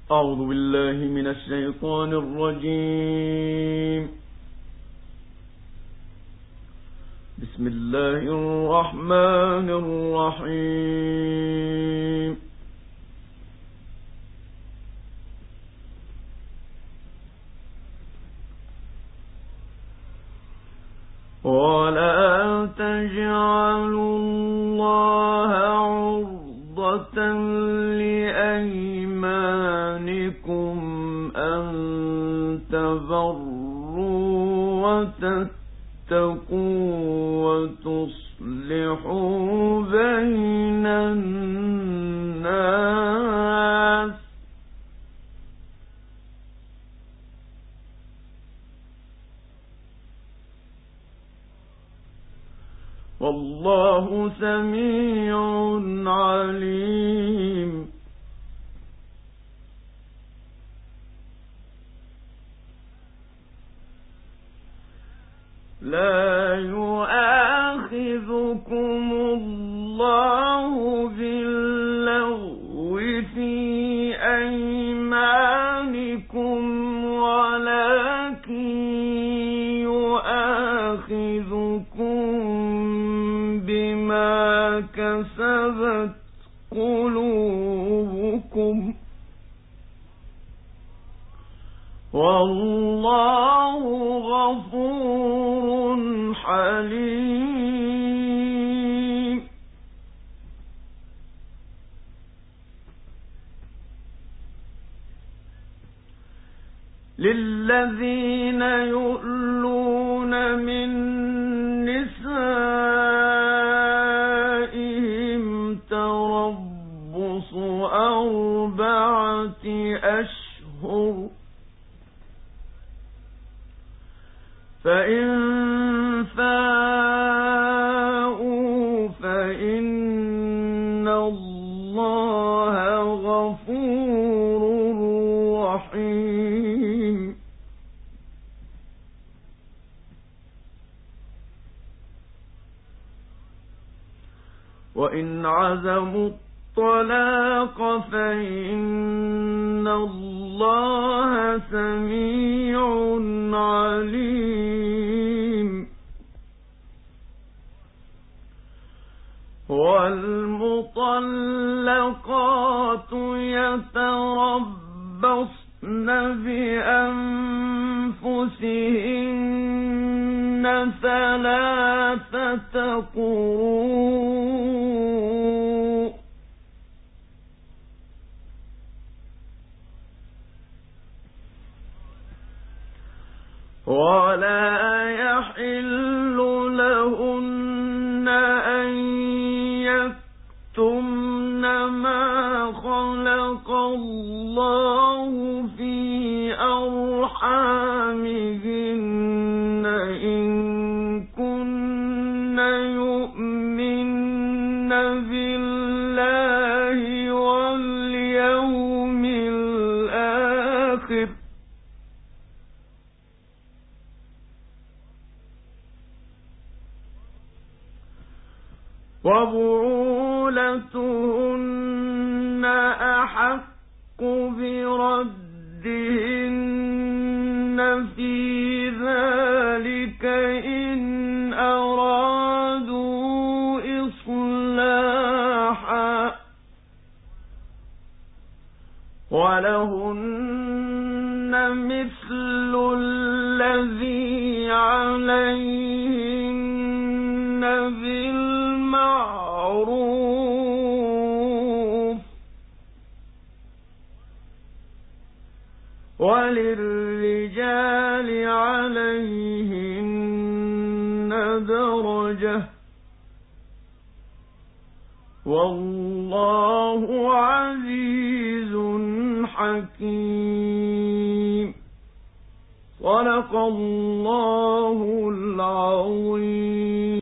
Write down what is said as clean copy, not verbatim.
أعوذ بالله من الشيطان الرجيم. بسم الله الرحمن الرحيم. ولا تجعلوا الله عرضة لأيمانكم أن تبروا وتتقوا وتصلحوا بين الناس والله سميع عليم. لا يؤاخذكم الله باللغو في أيمانكم ولكن يؤاخذكم بما كسبت قلوبكم والله غفور حليم. للذين يؤلون من نسائهم تربص 4 أشهر فإن فاءوا فإن الله غفور رحيم. وإن عزموا الطلاق فإن الله سميع عليم. والمطلقات يتربصن بأنفسهن 3 قروء ولا يحل لهن أن يكتمن ما خلق الله في أرحامهن إن كن يؤمن بالله واليوم الآخر وبعولتهن أحق بردهن في ذلك إن أرادوا إصلاحا ولهن مثل الذي عليهن بالمعروف وللرجال عليهن درجة والله عزيز حكيم. صدق الله العظيم.